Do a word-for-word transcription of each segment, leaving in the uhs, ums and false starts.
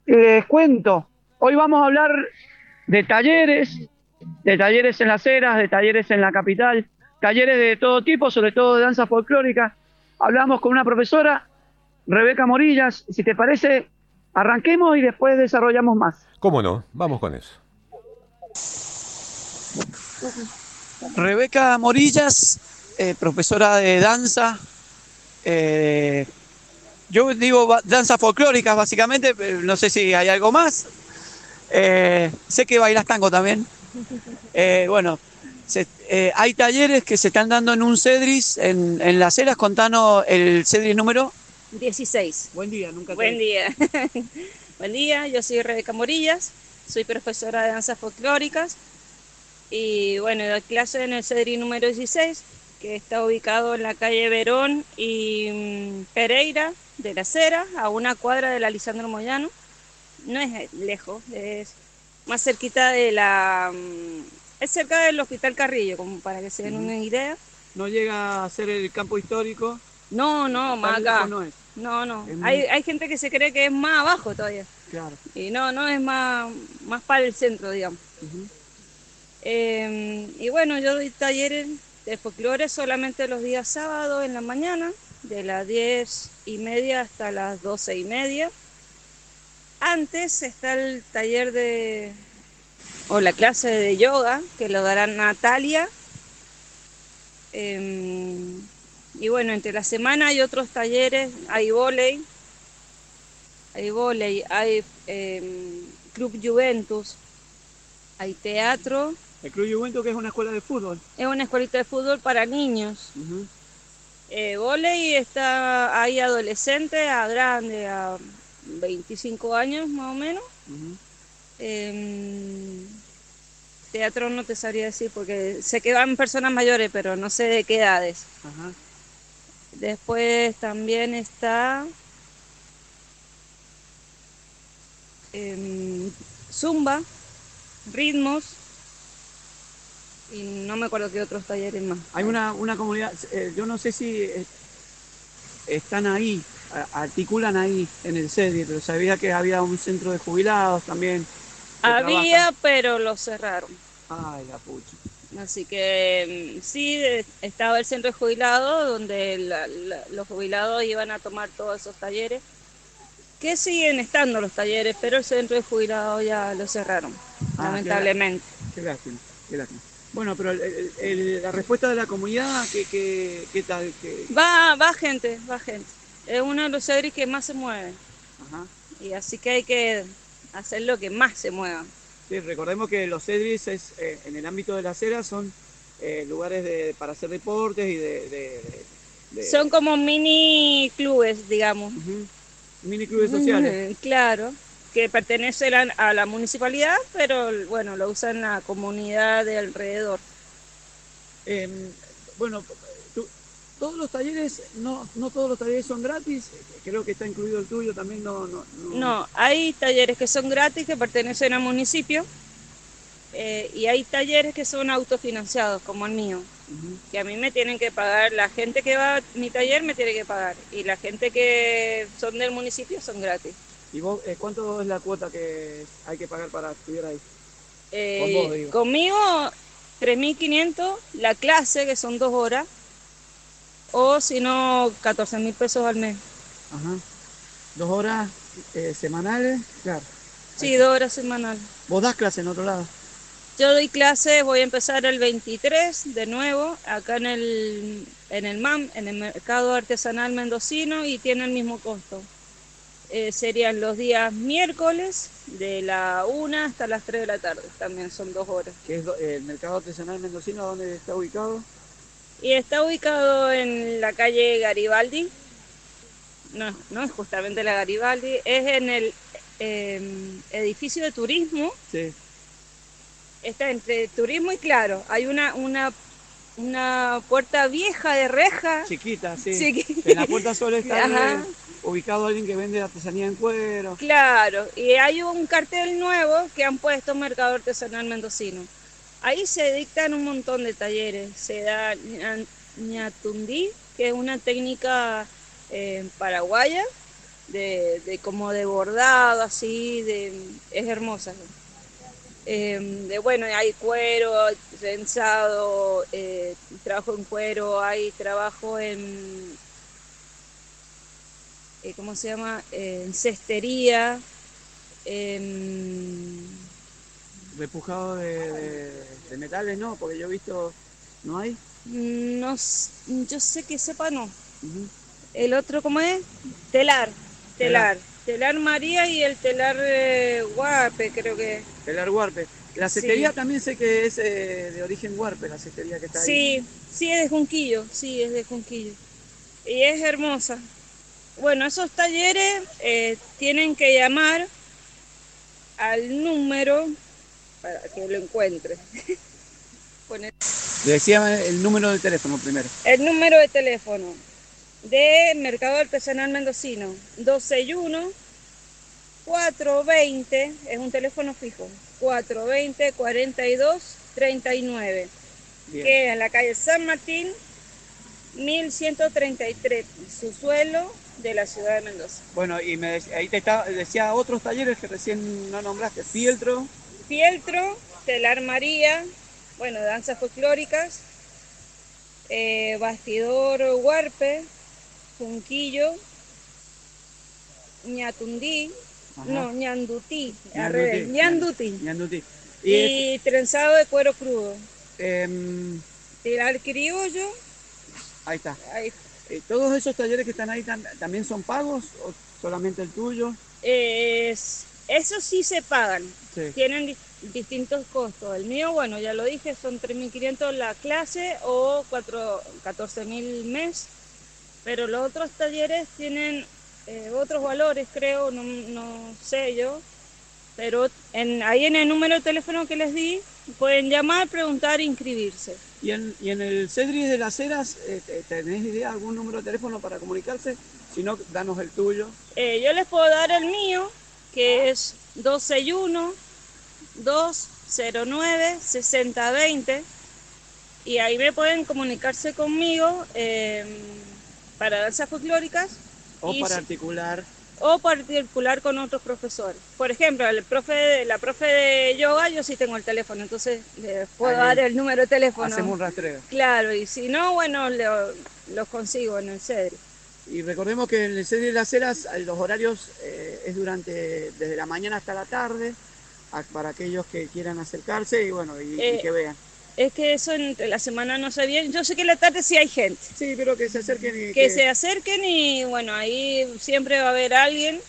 Les cuento, hoy vamos a hablar de talleres, de talleres en las eras, de talleres en la capital, talleres de todo tipo, sobre todo de danza folclórica. Hablamos con una profesora, Rebeca Morillas. Si te parece, arranquemos y después desarrollamos más. ¿Cómo no? Vamos con eso. Rebeca Morillas, eh, profesora de danza. eh, yo digo ba- danza folclórica básicamente, pero no sé si hay algo más. Eh, sé que bailas tango también. Eh, bueno, se- eh, hay talleres que se están dando en un Cedris, en, en Las Heras. Contanos el Cedris número. Dieciséis. Buen día, nunca te... Buen día. Buen día, yo soy Rebeca Morillas, soy profesora de danzas folclóricas y bueno, doy clase en el CEDRI número dieciséis, que está ubicado en la calle Verón y mm, Pereira de la Cera, a una cuadra de la Lisandro Moyano. No es lejos, es más cerquita de la... mm, es cerca del Hospital Carrillo, como para que se den Ujú. una idea. No llega a ser el campo histórico, No, no, más tan lejos acá. no es. No, no. Es Hay, muy hay gente que se cree que es más abajo todavía. claro. Y no, no, es más, más para el centro, digamos. Ujú. Eh, y bueno, yo doy talleres de folclore solamente los días sábados en la mañana, de las diez y media hasta las doce y media. Antes está el taller de, o la clase de yoga, que lo dará Natalia. Eh, y bueno, entre la semana hay otros talleres, hay vóley, hay vóley, hay eh, Club Juventus, hay teatro. El Club Juventus, que es una escuela de fútbol. Es una escuelita de fútbol para niños. Ujú. Eh, vóley está ahí adolescente a grande, a veinticinco años más o menos. Ujú. Eh, teatro no te sabría decir porque sé que van personas mayores, pero no sé de qué edades. Ajá. Después también está eh, zumba, ritmos y no me acuerdo qué otros talleres más. Hay una, una comunidad, eh, yo no sé si eh, están ahí, a- articulan ahí en el CEDI, pero sabía que había un centro de jubilados también que trabajan. Había, pero lo cerraron. Ay, la pucha. Así que mm, sí, de- estaba el centro de jubilados, donde la- la- los jubilados iban a tomar todos esos talleres, que siguen estando los talleres, pero el centro de jubilados ya lo cerraron, Ah, qué, lá- lamentablemente. qué lástima, qué lástima. Bueno, pero el- el- el- la respuesta de la comunidad, ¿qué, qué, qué tal? ¿Qué? Va, va gente, va gente. Es uno de los cedris que más se mueve, Ajá. y así que hay que hacer lo que más se mueva. Sí, recordemos que los CEDRIS es, eh, en el ámbito de la acera son eh, lugares de, para hacer deportes y de... de, de- de- Son como mini clubes, digamos. Ujú. Mini clubes sociales. Claro, que pertenecen a, a la municipalidad, pero bueno, lo usan la comunidad de alrededor. Eh, bueno, tú- todos los talleres, no, no todos los talleres son gratis, creo que está incluido el tuyo también, no... no, no. No, hay talleres que son gratis, que pertenecen al municipio, eh, y hay talleres que son autofinanciados, como el mío, Ujú. que a mí me tienen que pagar, la gente que va a mi taller me tiene que pagar, y la gente que son del municipio son gratis. ¿Y vos, eh, cuánto es la cuota que hay que pagar para estudiar ahí? Con vos, Eh, digo. conmigo, tres mil quinientos la clase, que son dos horas, o si no, catorce mil pesos al mes. Ajá. Dos horas eh, semanales, claro. Sí, dos horas semanales. ¿Vos das clase en otro lado? Yo doy clases, voy a empezar el veintitrés de nuevo, acá en el, en el M A M, en el Mercado Artesanal Mendocino, y tiene el mismo costo. Eh, serían los días miércoles de la una hasta las tres de la tarde, también son dos horas. Que es do- eh, el Mercado Artesanal Mendocino, ¿dónde está ubicado? Y está ubicado en la calle Garibaldi, no, no es justamente la Garibaldi, es en el eh, edificio de turismo. Sí. Está entre turismo y claro, hay una, una, una puerta vieja de reja. Chiquita, sí. Chiquita. En la puerta suele estar Ajá. eh, ubicado alguien que vende artesanía en cuero. Claro, y hay un cartel nuevo que han puesto Mercado Artesanal Mendocino. Ahí se dictan un montón de talleres. Se da ña- ñatundí, que es una técnica eh, paraguaya. de, de como de bordado, así, de, es hermosa. Eh, de, bueno, hay cuero, trenzado, eh, trabajo en cuero, hay trabajo en, eh, ¿cómo se llama? Eh, en cestería, en... Repujado de, de, de metales, ¿no? Porque yo he visto, ¿no hay? No, yo sé que sepa, no. Uh-huh. El otro, ¿cómo es? Telar, Telar. telar. Telar María y el telar eh, Guape, creo que. Telar Huarpe. La Sí. cestería también sé que es eh, de origen Huarpe, la cestería que está ahí. Sí, sí es de Junquillo, sí es de Junquillo. Y es hermosa. Bueno, esos talleres eh, tienen que llamar al número para que lo encuentre. Poner Decía el número de teléfono primero. el número de teléfono de Mercado Artesanal Mendocino, dos seis uno, cuatro dos cero, es un teléfono fijo, cuatro dos cero, cuarenta y dos, treinta y nueve, Bien. que es en la calle San Martín, mil ciento treinta y tres, su suelo de la ciudad de Mendoza. Bueno, y me decía, ahí te está, decía otros talleres que recién no nombraste, fieltro. Fieltro, telar María, bueno, danzas folclóricas, eh, bastidor Huarpe, Junquillo, Ñatundí, Ajá. no, Ñandutí, al revés, Ñandutí. Ñandutí. Y, y es, trenzado de cuero crudo. Eh, Tirar criollo. Ahí está. Ahí. Eh, ¿Todos esos talleres que están ahí tam también son pagos o solamente el tuyo? Eh, esos sí se pagan. Sí. Tienen di distintos costos. El mío, bueno, ya lo dije, son tres mil quinientos la clase o catorce mil mes. Pero los otros talleres tienen eh, otros valores, creo, no, no sé yo. Pero en, ahí en el número de teléfono que les di, pueden llamar, preguntar e inscribirse. ¿Y en, y en el Cedris de las Heras, eh, tenés idea algún número de teléfono para comunicarse? Si no, danos el tuyo. Eh, yo les puedo dar el mío, que es dos seis uno, dos cero nueve, seis cero dos cero. Y ahí me pueden comunicarse conmigo eh, para danzas folclóricas. O para articular. O particular con otros profesores. Por ejemplo, el profe de, la profe de yoga, yo sí tengo el teléfono, entonces les puedo Ahí, dar el número de teléfono. Hacemos un rastreo. Claro, y si no, bueno, los lo consigo en el Cedri. Y recordemos que en el Cedri de las Heras los horarios eh, es durante desde la mañana hasta la tarde, a, para aquellos que quieran acercarse y bueno, y, eh, y que vean. Es que eso entre la semana no sé bien. Yo sé que en la tarde sí hay gente. Sí, pero que se acerquen y... Que, que se acerquen y bueno, ahí siempre va a haber alguien.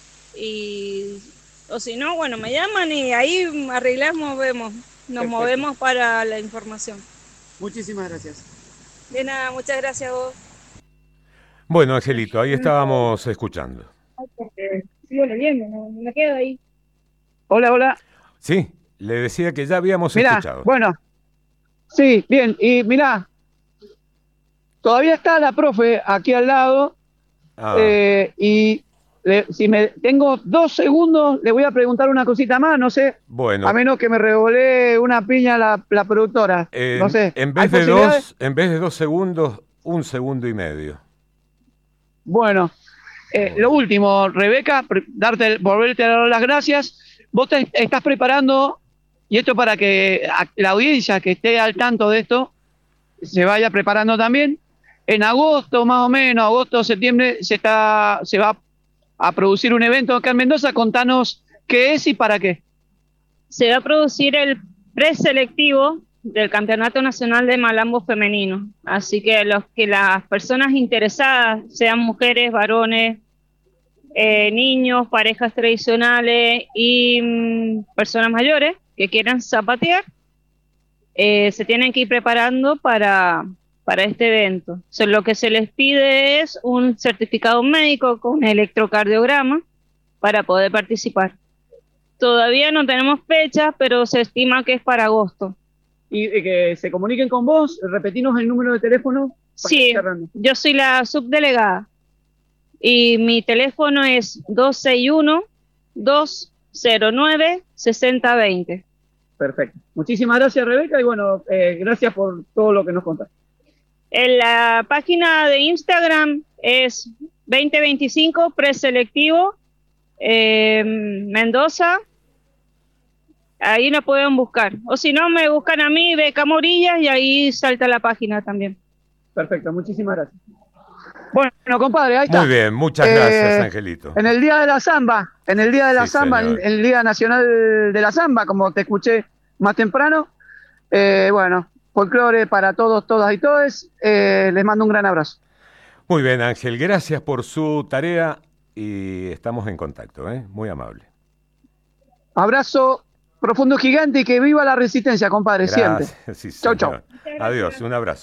Y... O si no, bueno, me llaman y ahí arreglamos, vemos. Nos Perfecto. movemos para la información. Muchísimas gracias. De nada, muchas gracias a vos. Bueno, Angelito, ahí estábamos escuchando. Sigo leyendo, no me quedo ahí. Hola, hola. Sí, le decía que ya habíamos mirá, escuchado. Bueno. Sí, bien, y mirá, todavía está la profe aquí al lado, ah. eh, y le, si me tengo dos segundos, le voy a preguntar una cosita más, no sé, bueno. A menos que me revolé una piña la, la productora, eh, no sé. En vez, de dos, en vez de dos segundos, un segundo y medio. Bueno, eh, bueno. Lo último, Rebeca, darte, volverte a dar las gracias. Vos te estás preparando... Y esto para que la audiencia que esté al tanto de esto se vaya preparando también. En agosto, más o menos, agosto, septiembre, se está, se va a producir un evento acá en Mendoza. Contanos qué es y para qué. Se va a producir el preselectivo del Campeonato Nacional de Malambo Femenino. Así que los que las personas interesadas, sean mujeres, varones, eh, niños, parejas tradicionales y mmm, personas mayores, que quieran zapatear, eh, se tienen que ir preparando para, para este evento. O sea, lo que se les pide es un certificado médico con electrocardiograma para poder participar. Todavía no tenemos fecha, pero se estima que es para agosto. Y, y que se comuniquen con vos, repetimos el número de teléfono. Sí, yo soy la subdelegada y mi teléfono es dos seis uno, dos cero nueve, seis cero dos cero. Perfecto. Muchísimas gracias, Rebeca, y bueno, eh, gracias por todo lo que nos contaste. En la página de Instagram es veinte veinticinco, preselectivo, eh, Mendoza. Ahí nos pueden buscar. O si no, me buscan a mí, Beca Morillas, y ahí salta la página también. Perfecto, muchísimas gracias. Bueno, compadre, ahí está. Muy bien, muchas gracias, Angelito. En el Día de la Zamba, en el Día de la Sí, Zamba, en señor. el Día Nacional de la Zamba, como te escuché más temprano, eh, bueno, folclore para todos, todas y todes. Eh, les mando un gran abrazo. Muy bien, Ángel, gracias por su tarea y estamos en contacto, ¿eh? Muy amable. Abrazo profundo, gigante, y que viva la resistencia, compadre, siempre. Gracias, sí, Chau, chau. señor. Adiós, un abrazo.